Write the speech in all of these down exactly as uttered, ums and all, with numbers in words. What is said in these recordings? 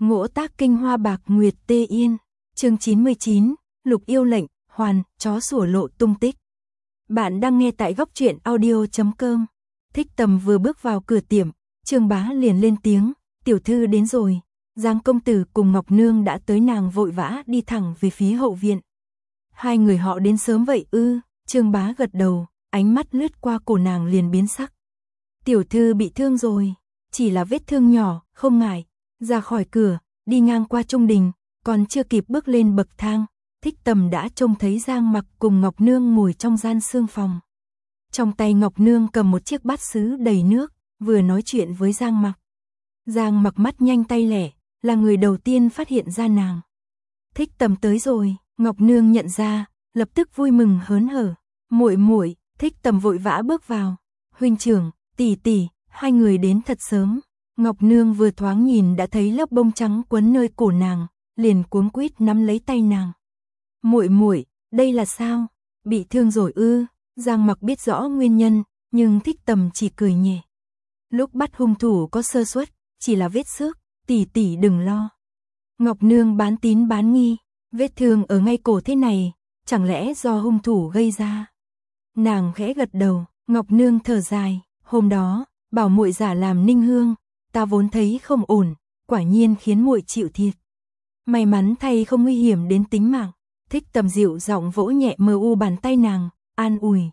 Ngỗ tác kinh hoa bạc nguyệt tê yên. Chương chín mươi chín, Lục yêu lệnh, hoàn, chó sủa lộ tung tích. Bạn đang nghe tại góc truyện audio chấm com. Thích Tầm vừa bước vào cửa tiệm, Trương Bá liền lên tiếng, tiểu thư đến rồi. Giang công tử cùng Ngọc Nương đã tới, nàng vội vã đi thẳng về phía hậu viện. Hai người họ đến sớm vậy ư? Trương Bá gật đầu, ánh mắt lướt qua cổ nàng liền biến sắc. Tiểu thư bị thương rồi, chỉ là vết thương nhỏ, không ngại. Ra khỏi cửa, đi ngang qua trung đình, còn chưa kịp bước lên bậc thang, Thích Tầm đã trông thấy Giang Mặc cùng Ngọc Nương ngồi trong gian sương phòng. Trong tay Ngọc Nương cầm một chiếc bát sứ đầy nước, vừa nói chuyện với Giang Mặc. Giang Mặc mắt nhanh tay lẹ, là người đầu tiên phát hiện ra nàng. Thích Tầm tới rồi, Ngọc Nương nhận ra, lập tức vui mừng hớn hở. Muội muội, Thích Tầm vội vã bước vào. Huynh trưởng, tỷ tỷ, hai người đến thật sớm. Ngọc Nương vừa thoáng nhìn đã thấy lớp bông trắng quấn nơi cổ nàng, liền cuống quýt nắm lấy tay nàng. Muội muội, đây là sao? Bị thương rồi ư? Giang Mặc biết rõ nguyên nhân, nhưng Thích Tầm chỉ cười nhẹ. Lúc bắt hung thủ có sơ suất, chỉ là vết xước, tỷ tỷ đừng lo. Ngọc Nương bán tín bán nghi, vết thương ở ngay cổ thế này, chẳng lẽ do hung thủ gây ra? Nàng khẽ gật đầu, Ngọc Nương thở dài, hôm đó, bảo muội giả làm Ninh Hương, ta vốn thấy không ổn, quả nhiên khiến muội chịu thiệt. May mắn thay không nguy hiểm đến tính mạng. Thích Tầm dịu giọng vỗ nhẹ mờ u bàn tay nàng, an ủi.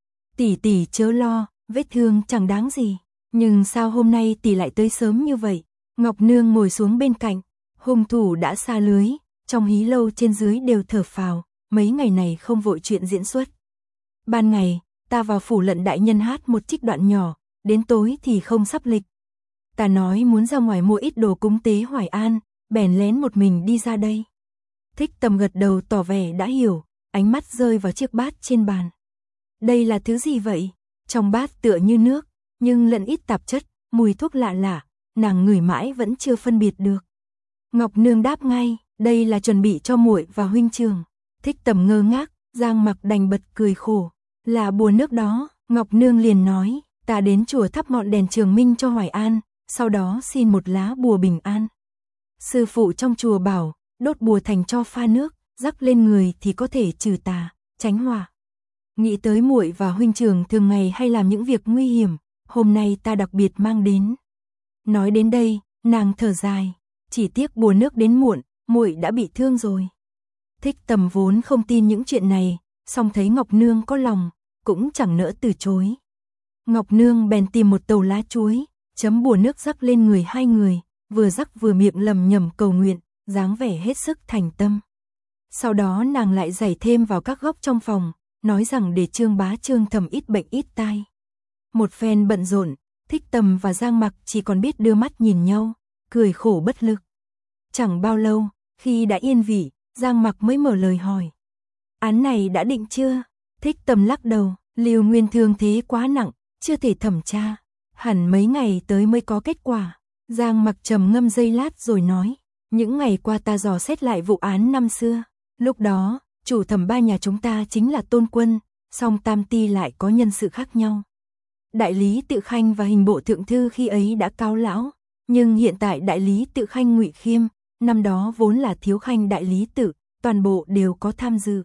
Tỷ tỷ chớ lo, vết thương chẳng đáng gì, nhưng sao hôm nay tỷ lại tới sớm như vậy? Ngọc Nương ngồi xuống bên cạnh, hung thủ đã xa lưới, trong hí lâu trên dưới đều thở phào, mấy ngày này không vội chuyện diễn xuất. Ban ngày, ta vào phủ Lận đại nhân hát một trích đoạn nhỏ, đến tối thì không sắp lịch. Ta nói muốn ra ngoài mua ít đồ cúng tế Hoài An, bèn lén một mình đi ra đây. Thích Tầm gật đầu tỏ vẻ đã hiểu, ánh mắt rơi vào chiếc bát trên bàn. Đây là thứ gì vậy? Trong bát tựa như nước, nhưng lẫn ít tạp chất, mùi thuốc lạ lạ, nàng ngửi mãi vẫn chưa phân biệt được. Ngọc Nương đáp ngay, đây là chuẩn bị cho muội và huynh trưởng. Thích Tầm ngơ ngác, Giang Mặc đành bật cười khổ. Là bùa nước đó, Ngọc Nương liền nói, ta đến chùa thắp ngọn đèn trường minh cho Hoài An, sau đó xin một lá bùa bình an. Sư phụ trong chùa bảo, đốt bùa thành cho pha nước, rắc lên người thì có thể trừ tà, tránh họa. Nghĩ tới muội và huynh trưởng thường ngày hay làm những việc nguy hiểm, hôm nay ta đặc biệt mang đến. Nói đến đây, nàng thở dài, chỉ tiếc bùa nước đến muộn, muội đã bị thương rồi. Thích Tầm vốn không tin những chuyện này, song thấy Ngọc Nương có lòng, cũng chẳng nỡ từ chối. Ngọc Nương bèn tìm một tàu lá chuối, chấm bùa nước rắc lên người hai người, vừa rắc vừa miệng lầm nhầm cầu nguyện, dáng vẻ hết sức thành tâm. Sau đó nàng lại rải thêm vào các góc trong phòng, nói rằng để Trương Bá Trương Thầm ít bệnh ít tai. Một phen bận rộn, Thích Tầm và Giang Mặc chỉ còn biết đưa mắt nhìn nhau, cười khổ bất lực. Chẳng bao lâu, khi đã yên vị, Giang Mặc mới mở lời hỏi. Án này đã định chưa? Thích Tầm lắc đầu, Lưu Nguyên thương thế quá nặng, chưa thể thẩm tra, hẳn mấy ngày tới mới có kết quả. Giang Mặc trầm ngâm giây lát rồi nói, những ngày qua ta dò xét lại vụ án năm xưa, lúc đó, chủ thẩm ba nhà chúng ta chính là Tôn Quân, song tam ty lại có nhân sự khác nhau. Đại lý Tự Khanh và hình bộ thượng thư khi ấy đã cao lão, nhưng hiện tại đại lý Tự Khanh Ngụy Khiêm, năm đó vốn là thiếu khanh đại lý Tự, toàn bộ đều có tham dự.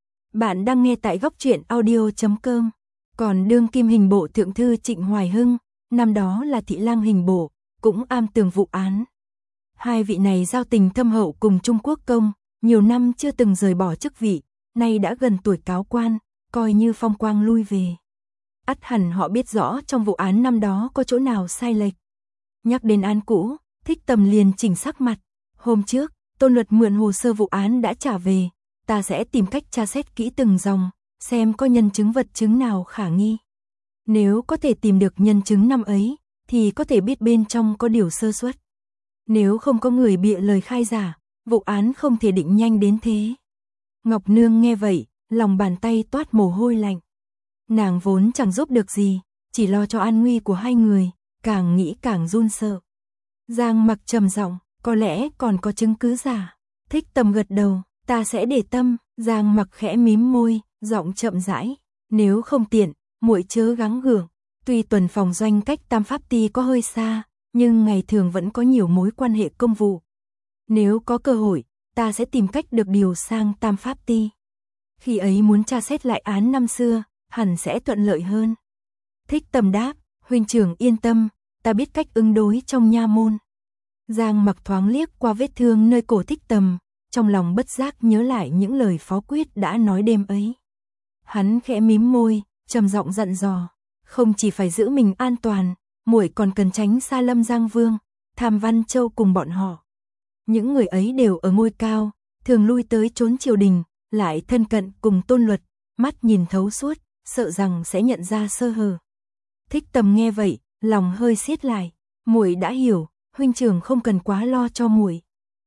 Bạn đang nghe tại góc truyện audio chấm com. Còn đương kim hình bộ thượng thư Trịnh Hoài Hưng, năm đó là thị lang hình bộ, cũng am tường vụ án. Hai vị này giao tình thâm hậu cùng Trung Quốc công, nhiều năm chưa từng rời bỏ chức vị, nay đã gần tuổi cáo quan, coi như phong quang lui về. Ắt hẳn họ biết rõ trong vụ án năm đó có chỗ nào sai lệch. Nhắc đến án cũ, Thích Tầm liền chỉnh sắc mặt. Hôm trước, Tôn Luật mượn hồ sơ vụ án đã trả về, ta sẽ tìm cách tra xét kỹ từng dòng, xem có nhân chứng vật chứng nào khả nghi. Nếu có thể tìm được nhân chứng năm ấy, thì có thể biết bên trong có điều sơ suất. Nếu không có người bịa lời khai giả, vụ án không thể định nhanh đến thế. Ngọc Nương nghe vậy, lòng bàn tay toát mồ hôi lạnh. Nàng vốn chẳng giúp được gì, chỉ lo cho an nguy của hai người, càng nghĩ càng run sợ. Giang Mặc trầm giọng, có lẽ còn có chứng cứ giả. Thích Tầm gật đầu, ta sẽ để tâm. Giang Mặc khẽ mím môi, giọng chậm rãi, nếu không tiện, muội chớ gắng gượng. Tuy tuần phòng doanh cách Tam Pháp Ty có hơi xa, nhưng ngày thường vẫn có nhiều mối quan hệ công vụ. Nếu có cơ hội, ta sẽ tìm cách được điều sang Tam Pháp Ti. Khi ấy muốn tra xét lại án năm xưa, hẳn sẽ thuận lợi hơn. Thích Tầm đáp, huynh trưởng yên tâm, ta biết cách ứng đối trong nha môn. Giang Mặc thoáng liếc qua vết thương nơi cổ Thích Tầm, trong lòng bất giác nhớ lại những lời Phó Quyết đã nói đêm ấy. Hắn khẽ mím môi, trầm giọng dặn dò, không chỉ phải giữ mình an toàn, muội còn cần tránh xa Lâm Giang Vương, Tham Văn Châu cùng bọn họ. Những người ấy đều ở ngôi cao, thường lui tới trốn triều đình, lại thân cận cùng Tôn Luật, mắt nhìn thấu suốt, sợ rằng sẽ nhận ra sơ hở. Thích Tầm nghe vậy, lòng hơi siết lại, muội đã hiểu, huynh trưởng không cần quá lo cho muội.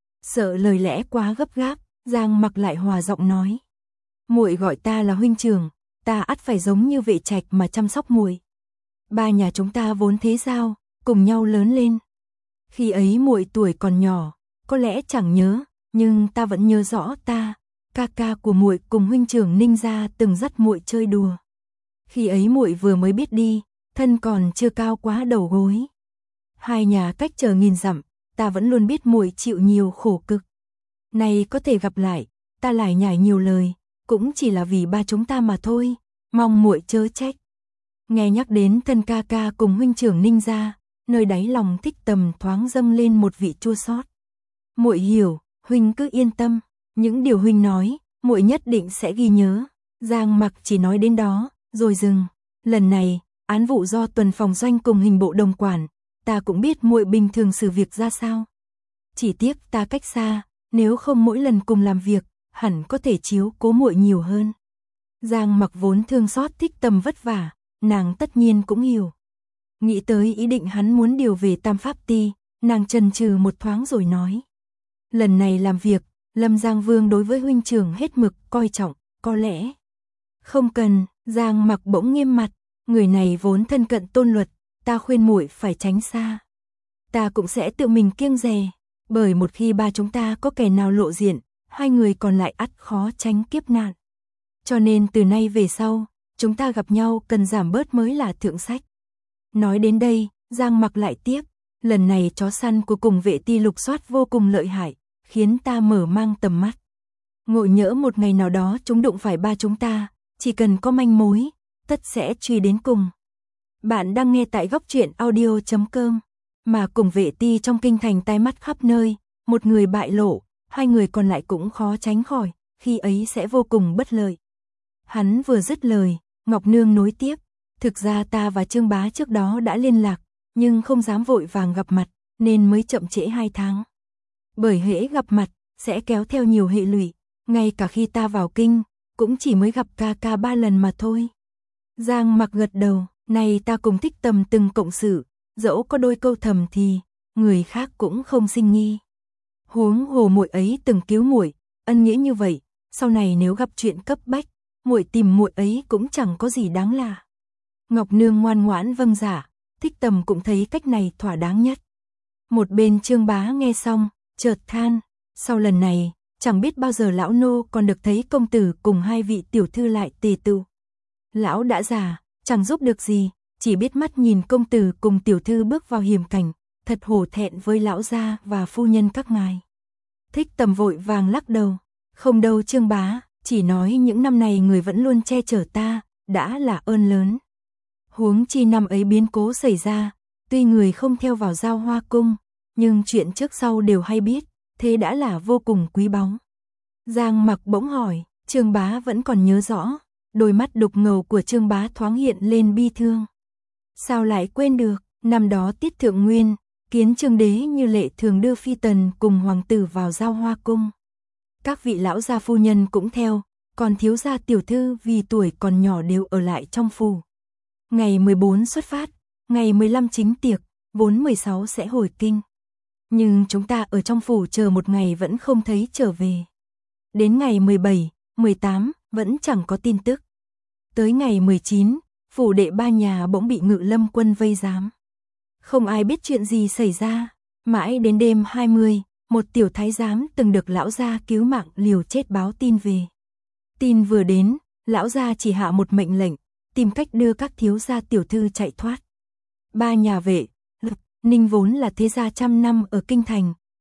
Sợ lời lẽ quá gấp gáp, Giang Mặc lại hòa giọng nói, muội gọi ta là huynh trưởng, ta ắt phải giống như vệ trạch mà chăm sóc muội. Ba nhà chúng ta vốn thế giao, cùng nhau lớn lên. Khi ấy muội tuổi còn nhỏ, có lẽ chẳng nhớ, nhưng ta vẫn nhớ rõ ta, ca ca của muội cùng huynh trưởng Ninh gia từng dắt muội chơi đùa. Khi ấy muội vừa mới biết đi, thân còn chưa cao quá đầu gối. Hai nhà cách chờ nghìn dặm, ta vẫn luôn biết muội chịu nhiều khổ cực. Nay có thể gặp lại, ta lại nhải nhiều lời, cũng chỉ là vì ba chúng ta mà thôi, mong muội chớ trách. Nghe nhắc đến thân ca ca cùng huynh trưởng Ninh gia, nơi đáy lòng Thích Tầm thoáng dâng lên một vị chua xót. Muội hiểu, huynh cứ yên tâm, những điều huynh nói, muội nhất định sẽ ghi nhớ. Giang Mặc chỉ nói đến đó, rồi dừng. Lần này, án vụ do tuần phòng doanh cùng hình bộ đồng quản, ta cũng biết muội bình thường xử việc ra sao. Chỉ tiếc ta cách xa, nếu không mỗi lần cùng làm việc, hẳn có thể chiếu cố muội nhiều hơn. Giang Mặc vốn thương xót Thích Tầm vất vả, nàng tất nhiên cũng hiểu. Nghĩ tới ý định hắn muốn điều về Tam Pháp Ti, nàng chần chừ một thoáng rồi nói. Lần này làm việc, Lâm Giang Vương đối với huynh trưởng hết mực coi trọng, có lẽ. Không cần, Giang Mặc bỗng nghiêm mặt, người này vốn thân cận Tôn Luật, ta khuyên muội phải tránh xa. Ta cũng sẽ tự mình kiêng dè, bởi một khi ba chúng ta có kẻ nào lộ diện, hai người còn lại ắt khó tránh kiếp nạn. Cho nên từ nay về sau, chúng ta gặp nhau cần giảm bớt mới là thượng sách. Nói đến đây, Giang Mặc lại tiếp, lần này chó săn của cùng vệ ti lục soát vô cùng lợi hại, khiến ta mở mang tầm mắt. Ngộ nhỡ một ngày nào đó chúng đụng phải ba chúng ta, chỉ cần có manh mối, tất sẽ truy đến cùng. Bạn đang nghe tại góc truyện audio chấm com, mà cùng vệ ti trong kinh thành tai mắt khắp nơi, một người bại lộ, hai người còn lại cũng khó tránh khỏi, khi ấy sẽ vô cùng bất lợi. Hắn vừa dứt lời, Ngọc Nương nối tiếp, thực ra ta và Trương Bá trước đó đã liên lạc, nhưng không dám vội vàng gặp mặt, nên mới chậm trễ hai tháng. Bởi hễ gặp mặt, sẽ kéo theo nhiều hệ lụy, ngay cả khi ta vào kinh, cũng chỉ mới gặp ca ca ba lần mà thôi. Giang Mặc gật đầu, này ta cùng Thích Tầm từng cộng sự, dẫu có đôi câu thầm thì, người khác cũng không sinh nghi. Huống hồ muội ấy từng cứu muội, ân nghĩa như vậy, sau này nếu gặp chuyện cấp bách, muội tìm muội ấy cũng chẳng có gì đáng lạ. Ngọc Nương ngoan ngoãn vâng dạ, Thích Tầm cũng thấy cách này thỏa đáng nhất. Một bên Trương Bá nghe xong, chợt than, sau lần này, chẳng biết bao giờ lão nô còn được thấy công tử cùng hai vị tiểu thư lại tề tựu. Lão đã già, chẳng giúp được gì, chỉ biết mắt nhìn công tử cùng tiểu thư bước vào hiểm cảnh, thật hổ thẹn với lão gia và phu nhân các ngài. Thích Tầm vội vàng lắc đầu, không đâu Trương Bá, chỉ nói những năm này người vẫn luôn che chở ta, đã là ơn lớn. Huống chi năm ấy biến cố xảy ra, tuy người không theo vào Giao Hoa cung, nhưng chuyện trước sau đều hay biết, thế đã là vô cùng quý báu. Giang Mặc bỗng hỏi, Trương Bá vẫn còn nhớ rõ, đôi mắt đục ngầu của Trương Bá thoáng hiện lên bi thương. Sao lại quên được, năm đó Tiết Thượng Nguyên, kiến Trương đế như lệ thường đưa phi tần cùng hoàng tử vào Giao Hoa cung. Các vị lão gia phu nhân cũng theo, còn thiếu gia tiểu thư vì tuổi còn nhỏ đều ở lại trong phủ. Ngày mười bốn xuất phát, ngày mười lăm chính tiệc, vốn mười sáu sẽ hồi kinh. Nhưng chúng ta ở trong phủ chờ một ngày vẫn không thấy trở về. Đến ngày mười bảy, mười tám, vẫn chẳng có tin tức. Tới ngày mười chín, phủ đệ ba nhà bỗng bị Ngự Lâm quân vây giám. Không ai biết chuyện gì xảy ra, mãi đến đêm hai mươi, một tiểu thái giám từng được lão gia cứu mạng liều chết báo tin về. Tin vừa đến, lão gia chỉ hạ một mệnh lệnh, tìm cách đưa các thiếu gia tiểu thư chạy thoát. Ba nhà vệ, Lực, Ninh vốn là thế gia trăm năm ở kinh thành,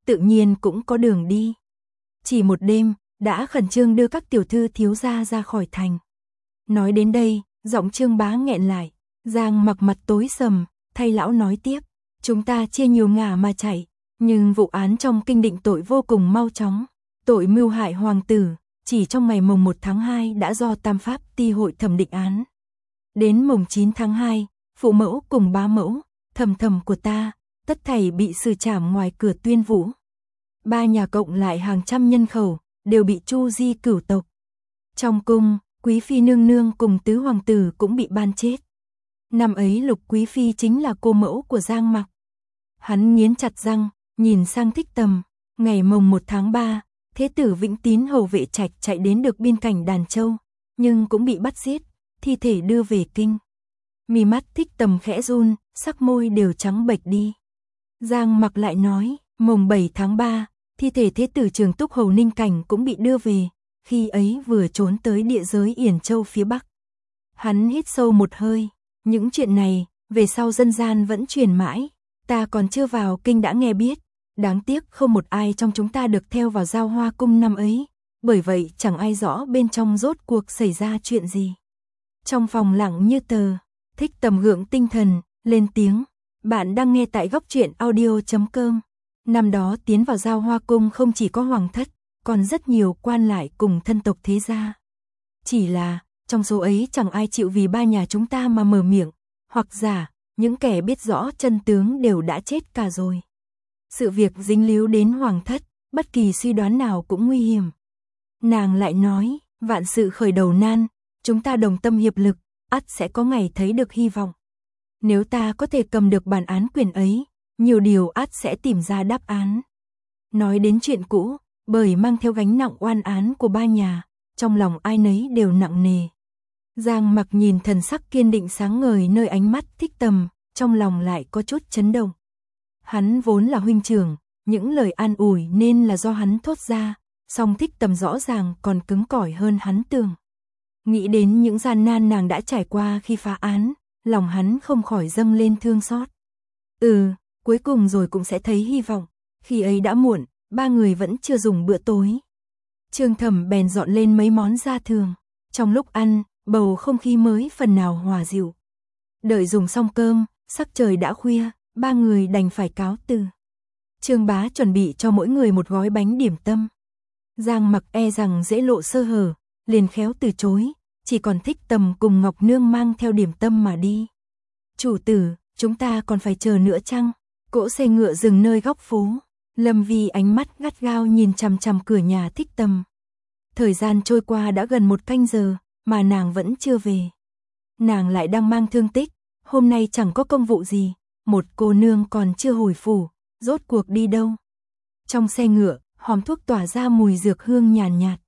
tự nhiên cũng có đường đi. Chỉ một đêm, đã khẩn trương đưa các tiểu thư thiếu gia ra khỏi thành. Nói đến đây, giọng Trương Bá nghẹn lại, Giang Mặc mặt tối sầm, thay lão nói tiếp, chúng ta chia nhiều ngả mà chạy, nhưng vụ án trong kinh định tội vô cùng mau chóng, tội mưu hại hoàng tử, chỉ trong ngày mồng một tháng hai đã do Tam Pháp Ti hội thẩm định án. Đến mồng chín tháng hai, phụ mẫu cùng bá mẫu, thầm thầm của ta, tất thảy bị xử trảm ngoài cửa Tuyên Vũ. Ba nhà cộng lại hàng trăm nhân khẩu, đều bị chu di cửu tộc. Trong cung, quý phi nương nương cùng tứ hoàng tử cũng bị ban chết. Năm ấy Lục quý phi chính là cô mẫu của Giang Mặc. Hắn nghiến chặt răng, nhìn sang Thích Tầm, ngày mồng một tháng ba, thế tử Vĩnh Tín hầu vệ trạch chạy đến được biên cảnh Đàn Châu, nhưng cũng bị bắt giết, thi thể đưa về kinh. Mí mắt Thích Tầm khẽ run, sắc môi đều trắng bệch đi. Giang Mặc lại nói, mồng bảy tháng ba, thi thể thế tử Trường Túc hầu Ninh Cảnh cũng bị đưa về, khi ấy vừa trốn tới địa giới Yển Châu phía Bắc. Hắn hít sâu một hơi, những chuyện này, về sau dân gian vẫn truyền mãi, ta còn chưa vào kinh đã nghe biết, đáng tiếc không một ai trong chúng ta được theo vào Giao Hoa cung năm ấy, bởi vậy chẳng ai rõ bên trong rốt cuộc xảy ra chuyện gì. Trong phòng lặng như tờ, Thích Tầm gượng tinh thần, lên tiếng, bạn đang nghe tại góc truyện audio chấm com. Năm đó tiến vào Giao Hoa cung không chỉ có hoàng thất, còn rất nhiều quan lại cùng thân tộc thế gia. Chỉ là, trong số ấy chẳng ai chịu vì ba nhà chúng ta mà mở miệng, hoặc giả, những kẻ biết rõ chân tướng đều đã chết cả rồi. Sự việc dính líu đến hoàng thất, bất kỳ suy đoán nào cũng nguy hiểm. Nàng lại nói, vạn sự khởi đầu nan, chúng ta đồng tâm hiệp lực, ắt sẽ có ngày thấy được hy vọng. Nếu ta có thể cầm được bản án quyền ấy, nhiều điều ắt sẽ tìm ra đáp án. Nói đến chuyện cũ, bởi mang theo gánh nặng oan án của ba nhà, trong lòng ai nấy đều nặng nề. Giang Mặc nhìn thần sắc kiên định sáng ngời nơi ánh mắt Thích Tầm, trong lòng lại có chút chấn động. Hắn vốn là huynh trưởng, những lời an ủi nên là do hắn thốt ra, song Thích Tầm rõ ràng còn cứng cỏi hơn hắn tưởng. Nghĩ đến những gian nan nàng đã trải qua khi phá án, lòng hắn không khỏi dâng lên thương xót. Ừ, cuối cùng rồi cũng sẽ thấy hy vọng, khi ấy đã muộn, ba người vẫn chưa dùng bữa tối. Trương Thẩm bèn dọn lên mấy món gia thường, trong lúc ăn, bầu không khí mới phần nào hòa dịu. Đợi dùng xong cơm, sắc trời đã khuya, ba người đành phải cáo từ. Trương Bá chuẩn bị cho mỗi người một gói bánh điểm tâm. Giang Mặc e rằng dễ lộ sơ hở, liền khéo từ chối, chỉ còn Thích Tầm cùng Ngọc Nương mang theo điểm tâm mà đi. Chủ tử, chúng ta còn phải chờ nữa chăng? Cỗ xe ngựa dừng nơi góc phố. Lâm Vi ánh mắt gắt gao nhìn chằm chằm cửa nhà Thích Tầm. Thời gian trôi qua đã gần một canh giờ, mà nàng vẫn chưa về. Nàng lại đang mang thương tích, hôm nay chẳng có công vụ gì, một cô nương còn chưa hồi phủ, rốt cuộc đi đâu? Trong xe ngựa, hòm thuốc tỏa ra mùi dược hương nhàn nhạt, nhạt.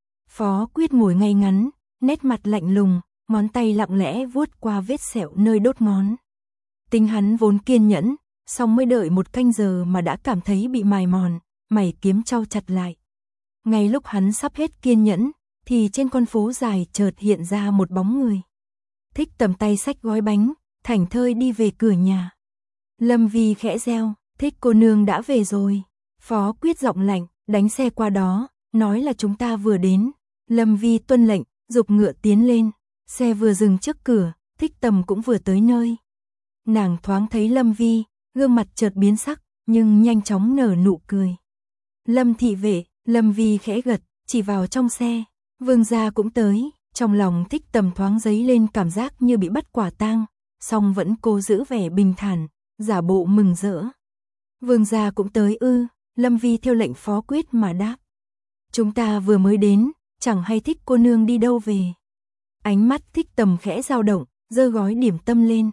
Phó Quyết ngồi ngay ngắn, nét mặt lạnh lùng, ngón tay lặng lẽ vuốt qua vết sẹo nơi đốt ngón. Tính hắn vốn kiên nhẫn, song mới đợi một canh giờ mà đã cảm thấy bị mài mòn, mày kiếm trao chặt lại. Ngay lúc hắn sắp hết kiên nhẫn, thì trên con phố dài chợt hiện ra một bóng người. Thích Tầm tay xách gói bánh, thảnh thơi đi về cửa nhà. Lâm Vi khẽ reo, Thích cô nương đã về rồi. Phó Quyết giọng lạnh, đánh xe qua đó, nói là chúng ta vừa đến. Lâm Vi tuân lệnh, giục ngựa tiến lên. Xe vừa dừng trước cửa, Thích Tầm cũng vừa tới nơi. Nàng thoáng thấy Lâm Vi, gương mặt chợt biến sắc, nhưng nhanh chóng nở nụ cười. Lâm thị vệ, Lâm Vi khẽ gật, chỉ vào trong xe. Vương gia cũng tới, trong lòng Thích Tầm thoáng dấy lên cảm giác như bị bắt quả tang, song vẫn cố giữ vẻ bình thản, giả bộ mừng rỡ. Vương gia cũng tới ư? Lâm Vi theo lệnh Phó Quyết mà đáp. Chúng ta vừa mới đến, chẳng hay Thích cô nương đi đâu về. Ánh mắt Thích Tầm khẽ dao động, giơ gói điểm tâm lên.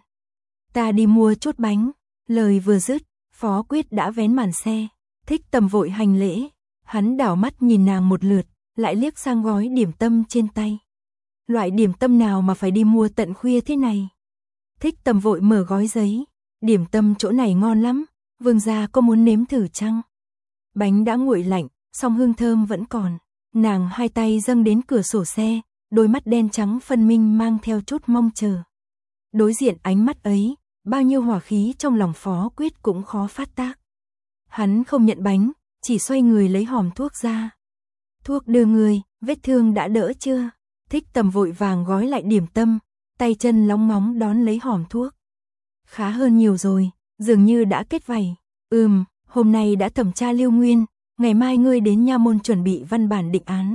Ta đi mua chút bánh. Lời vừa dứt, Phó Quyết đã vén màn xe. Thích Tầm vội hành lễ, hắn đảo mắt nhìn nàng một lượt, lại liếc sang gói điểm tâm trên tay. Loại điểm tâm nào mà phải đi mua tận khuya thế này? Thích Tầm vội mở gói giấy, điểm tâm chỗ này ngon lắm, vương gia có muốn nếm thử chăng? Bánh đã nguội lạnh, song hương thơm vẫn còn. Nàng hai tay dâng đến cửa sổ xe, đôi mắt đen trắng phân minh mang theo chút mong chờ. Đối diện ánh mắt ấy, bao nhiêu hỏa khí trong lòng Phó Quyết cũng khó phát tác. Hắn không nhận bánh, chỉ xoay người lấy hòm thuốc ra. Thuốc đưa người, vết thương đã đỡ chưa? Thích Tầm vội vàng gói lại điểm tâm, tay chân lóng ngóng đón lấy hòm thuốc. Khá hơn nhiều rồi, dường như đã kết vảy. Ừm, hôm nay đã thẩm tra Lưu Nguyên, ngày mai ngươi đến nha môn chuẩn bị văn bản định án.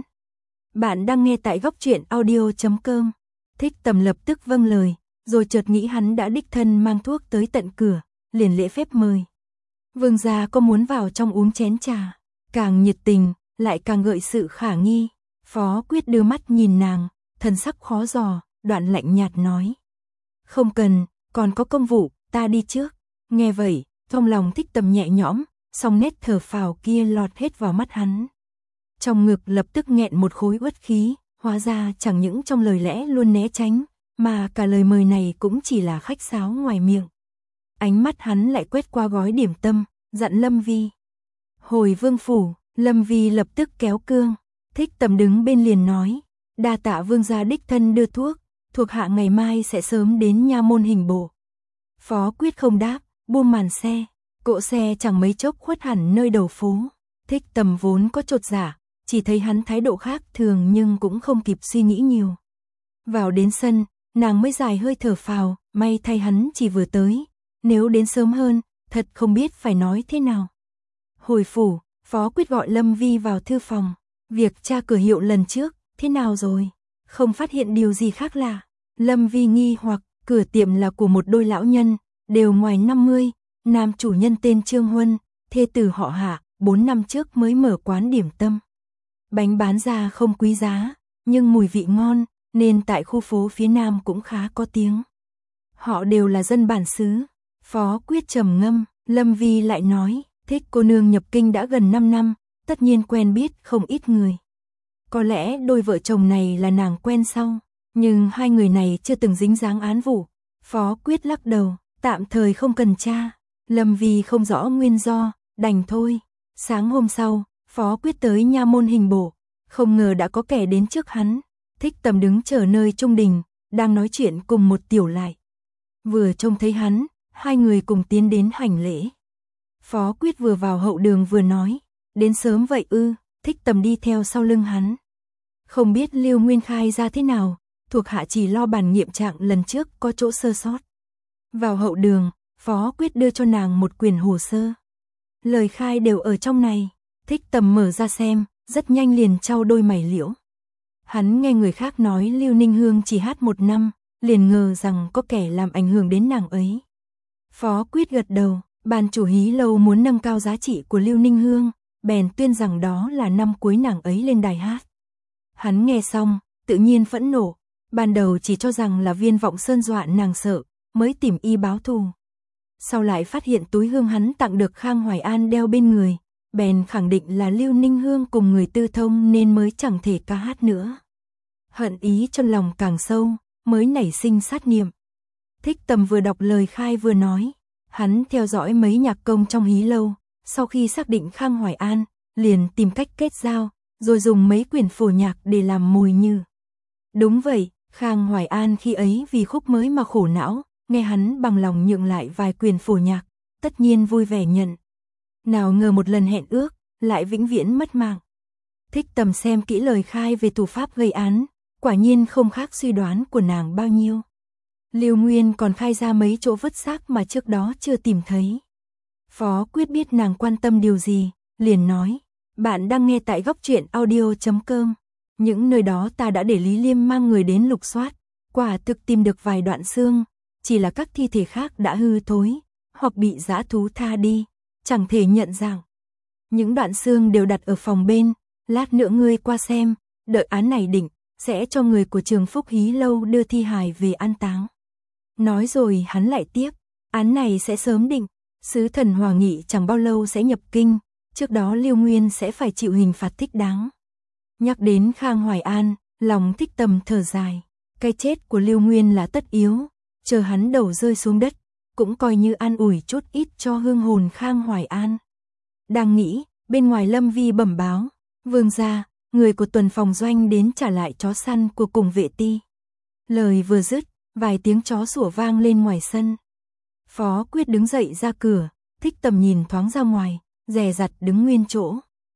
Bạn đang nghe tại góc truyện audio chấm com. Thích Tầm lập tức vâng lời, rồi chợt nghĩ hắn đã đích thân mang thuốc tới tận cửa, liền lễ phép mời. Vương gia có muốn vào trong uống chén trà? Càng nhiệt tình, lại càng gợi sự khả nghi. Phó Quyết đưa mắt nhìn nàng, thần sắc khó dò, đoạn lạnh nhạt nói. Không cần, còn có công vụ, ta đi trước. Nghe vậy, trong lòng Thích Tầm nhẹ nhõm, song nét thở phào kia lọt hết vào mắt hắn. Trong ngực lập tức nghẹn một khối uất khí, hóa ra chẳng những trong lời lẽ luôn né tránh, mà cả lời mời này cũng chỉ là khách sáo ngoài miệng. Ánh mắt hắn lại quét qua gói điểm tâm, dặn Lâm Vi. Hồi vương phủ, Lâm Vi lập tức kéo cương. Thích Tầm đứng bên liền nói, đa tạ vương gia đích thân đưa thuốc, thuộc hạ ngày mai sẽ sớm đến nha môn hình bộ. Phó Quyết không đáp, buông màn xe, cộ xe chẳng mấy chốc khuất hẳn nơi đầu phố. Thích Tầm vốn có chột dạ, chỉ thấy hắn thái độ khác thường nhưng cũng không kịp suy nghĩ nhiều. Vào đến sân, nàng mới dài hơi thở phào, may thay hắn chỉ vừa tới, nếu đến sớm hơn, thật không biết phải nói thế nào. Hồi phủ, Phó Quyết gọi Lâm Vi vào thư phòng, việc tra cửa hiệu lần trước, thế nào rồi? Không phát hiện điều gì khác lạ. Lâm Vi nghi hoặc, cửa tiệm là của một đôi lão nhân, đều ngoài năm mươi, nam chủ nhân tên Trương Huân, thê tử họ Hạ, bốn năm trước mới mở quán điểm tâm. Bánh bán ra không quý giá, nhưng mùi vị ngon, nên tại khu phố phía nam cũng khá có tiếng. Họ đều là dân bản xứ. Phó Quyết trầm ngâm, Lâm Vi lại nói, Thích cô nương nhập kinh đã gần năm năm, tất nhiên quen biết không ít người. Có lẽ đôi vợ chồng này là nàng quen sau, nhưng hai người này chưa từng dính dáng án vụ. Phó Quyết lắc đầu, tạm thời không cần tra. Lâm Vi không rõ nguyên do, đành thôi. Sáng hôm sau, Phó Quyết tới nha môn hình bộ, không ngờ đã có kẻ đến trước hắn. Thích Tầm đứng chờ nơi trung đình, đang nói chuyện cùng một tiểu lại. Vừa trông thấy hắn, hai người cùng tiến đến hành lễ. Phó Quyết vừa vào hậu đường vừa nói, đến sớm vậy ư? Thích Tầm đi theo sau lưng hắn. Không biết Lưu Nguyên khai ra thế nào, thuộc hạ chỉ lo bản nghiệm trạng lần trước có chỗ sơ sót. Vào hậu đường, Phó Quyết đưa cho nàng một quyển hồ sơ. Lời khai đều ở trong này. Thích Tầm mở ra xem, rất nhanh liền trao đôi mày liễu. Hắn nghe người khác nói Lưu Ninh Hương chỉ hát một năm, liền ngờ rằng có kẻ làm ảnh hưởng đến nàng ấy. Phó Quyết gật đầu, ban chủ hí lâu muốn nâng cao giá trị của Lưu Ninh Hương, bèn tuyên rằng đó là năm cuối nàng ấy lên đài hát. Hắn nghe xong, tự nhiên phẫn nộ, ban đầu chỉ cho rằng là Viên Vọng Sơn dọa nàng sợ, mới tìm y báo thù. Sau lại phát hiện túi hương hắn tặng được Khang Hoài An đeo bên người, bèn khẳng định là Lưu Ninh Hương cùng người tư thông nên mới chẳng thể ca hát nữa. Hận ý trong lòng càng sâu, mới nảy sinh sát niệm. Thích Tầm vừa đọc lời khai vừa nói, hắn theo dõi mấy nhạc công trong hí lâu, sau khi xác định Khang Hoài An, liền tìm cách kết giao, rồi dùng mấy quyển phổ nhạc để làm mồi nhử. Đúng vậy, Khang Hoài An khi ấy vì khúc mới mà khổ não, nghe hắn bằng lòng nhượng lại vài quyển phổ nhạc, tất nhiên vui vẻ nhận. Nào ngờ một lần hẹn ước, lại vĩnh viễn mất mạng. Thích Tầm xem kỹ lời khai về thủ pháp gây án, quả nhiên không khác suy đoán của nàng bao nhiêu. Lưu Nguyên còn khai ra mấy chỗ vứt xác mà trước đó chưa tìm thấy. Phó Quyết biết nàng quan tâm điều gì, liền nói, bạn đang nghe tại góc truyện audio chấm com. Những nơi đó ta đã để Lý Liêm mang người đến lục soát, quả thực tìm được vài đoạn xương, chỉ là các thi thể khác đã hư thối, hoặc bị dã thú tha đi, chẳng thể nhận dạng. Những đoạn xương đều đặt ở phòng bên, lát nữa ngươi qua xem, đợi án này định, sẽ cho người của Trường Phúc Hí Lâu đưa thi hài về an táng. Nói rồi hắn lại tiếp, án này sẽ sớm định, sứ thần Hòa Nghị chẳng bao lâu sẽ nhập kinh, trước đó Lưu Nguyên sẽ phải chịu hình phạt thích đáng. Nhắc đến Khang Hoài An, lòng Thích Tầm thở dài, cái chết của Lưu Nguyên là tất yếu, chờ hắn đầu rơi xuống đất, cũng coi như an ủi chút ít cho hương hồn Khang Hoài An. Đang nghĩ, bên ngoài Lâm Vi bẩm báo, vương gia, người của tuần phòng doanh đến trả lại chó săn của cùng vệ ti. Lời vừa dứt, vài tiếng chó sủa vang lên ngoài sân. Phó Quyết đứng dậy ra cửa, Thích Tầm nhìn thoáng ra ngoài, dè dặt đứng nguyên chỗ.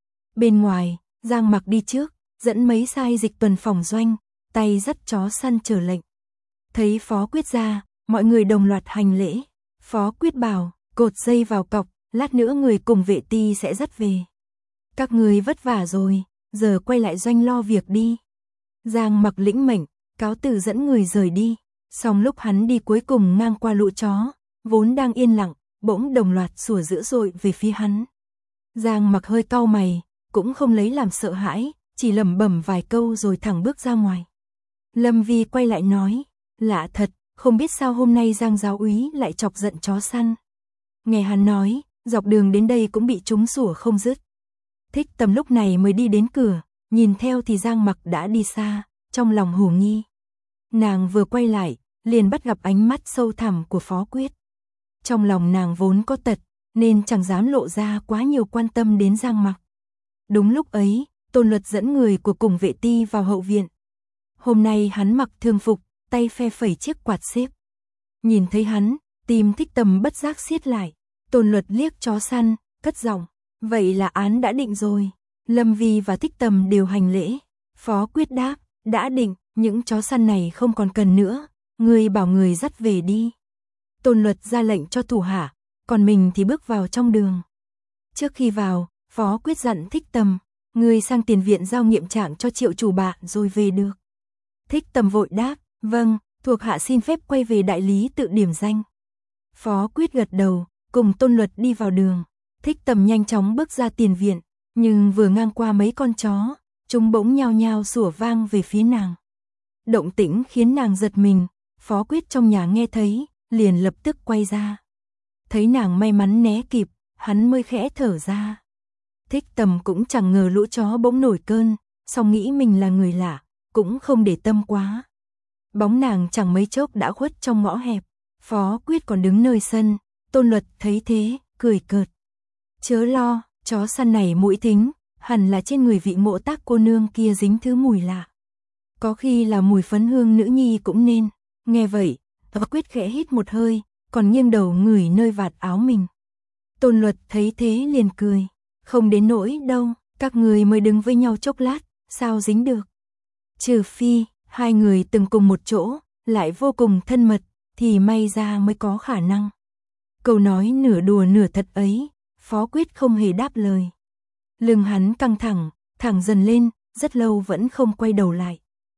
Bên ngoài, Giang Mặc đi trước, dẫn mấy sai dịch tuần phòng doanh, tay dắt chó săn chờ lệnh. Thấy Phó Quyết ra, mọi người đồng loạt hành lễ. Phó Quyết bảo, cột dây vào cọc, lát nữa người cùng vệ ti sẽ dắt về. Các người vất vả rồi, giờ quay lại doanh lo việc đi. Giang Mặc lĩnh mệnh, cáo từ dẫn người rời đi. Xong lúc hắn đi cuối cùng ngang qua lũ chó, vốn đang yên lặng, bỗng đồng loạt sủa dữ dội về phía hắn. Giang Mặc hơi cau mày, cũng không lấy làm sợ hãi, chỉ lẩm bẩm vài câu rồi thẳng bước ra ngoài. Lâm Vi quay lại nói, lạ thật, không biết sao hôm nay Giang giáo úy lại chọc giận chó săn. Nghe hắn nói, dọc đường đến đây cũng bị chúng sủa không dứt. Thích Tầm lúc này mới đi đến cửa, nhìn theo thì Giang Mặc đã đi xa, trong lòng hồ nghi. Nàng vừa quay lại, liền bắt gặp ánh mắt sâu thẳm của Phó Quyết. Trong lòng nàng vốn có tật, nên chẳng dám lộ ra quá nhiều quan tâm đến Giang Mặc. Đúng lúc ấy, Tôn Luật dẫn người của cùng vệ ti vào hậu viện. Hôm nay hắn mặc thường phục, tay phe phẩy chiếc quạt xếp. Nhìn thấy hắn, tim Thích Tầm bất giác siết lại. Tôn Luật liếc chó săn, cất giọng, vậy là án đã định rồi. Lâm Vi và Thích Tầm đều hành lễ. Phó Quyết đáp, đã định, những chó săn này không còn cần nữa, người bảo người dắt về đi. Tôn Luật ra lệnh cho thủ hạ, còn mình thì bước vào trong đường. Trước khi vào, Phó Quyết dặn Thích Tầm, người sang tiền viện giao nghiệm trạng cho Triệu chủ bạn rồi về được. Thích Tầm vội đáp, vâng, thuộc hạ xin phép quay về đại lý tự điểm danh. Phó Quyết gật đầu, cùng Tôn Luật đi vào đường. Thích Tầm nhanh chóng bước ra tiền viện, nhưng vừa ngang qua mấy con chó, chúng bỗng nhao nhao sủa vang về phía nàng. Động tĩnh khiến nàng giật mình, Phó Quyết trong nhà nghe thấy, liền lập tức quay ra. Thấy nàng may mắn né kịp, hắn mới khẽ thở ra. Thích Tầm cũng chẳng ngờ lũ chó bỗng nổi cơn, song nghĩ mình là người lạ, cũng không để tâm quá. Bóng nàng chẳng mấy chốc đã khuất trong ngõ hẹp. Phó Quyết còn đứng nơi sân, Tôn Luật thấy thế, cười cợt. Chớ lo, chó săn này mũi thính, hẳn là trên người vị Mộ Tác cô nương kia dính thứ mùi lạ. Có khi là mùi phấn hương nữ nhi cũng nên. Nghe vậy, Phó Quyết khẽ hít một hơi, còn nghiêng đầu ngửi nơi vạt áo mình. Tôn Luật thấy thế liền cười. Không đến nỗi đâu, các người mới đứng với nhau chốc lát, sao dính được. Trừ phi, hai người từng cùng một chỗ, lại vô cùng thân mật, thì may ra mới có khả năng. Câu nói nửa đùa nửa thật ấy, Phó Quyết không hề đáp lời. Lưng hắn căng thẳng, thẳng dần lên, rất lâu vẫn không quay đầu lại.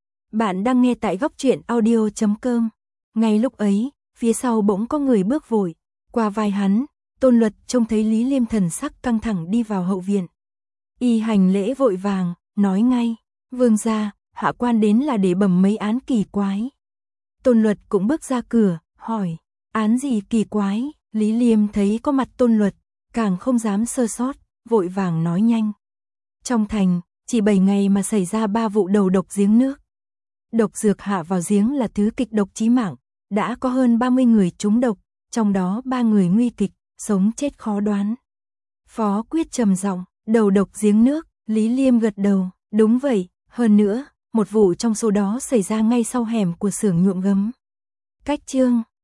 Bạn đang nghe tại góc truyện audio chấm com. Ngay lúc ấy, phía sau bỗng có người bước vội, qua vai hắn, Tôn Luật trông thấy Lý Liêm thần sắc căng thẳng đi vào hậu viện. Y hành lễ vội vàng, nói ngay, vương gia, hạ quan đến là để bẩm mấy án kỳ quái. Tôn Luật cũng bước ra cửa, hỏi, án gì kỳ quái? Lý Liêm thấy có mặt Tôn Luật, càng không dám sơ sót, vội vàng nói nhanh. Trong thành, chỉ bảy ngày mà xảy ra ba vụ đầu độc giếng nước. Độc dược hạ vào giếng là thứ kịch độc chí mạng, đã có hơn ba mươi người trúng độc, trong đó ba người nguy kịch, sống chết khó đoán. Phó Quyết trầm giọng, đầu độc giếng nước, Lý Liêm gật đầu, đúng vậy, hơn nữa, một vụ trong số đó xảy ra ngay sau hẻm của xưởng nhuộm gấm. Cách chương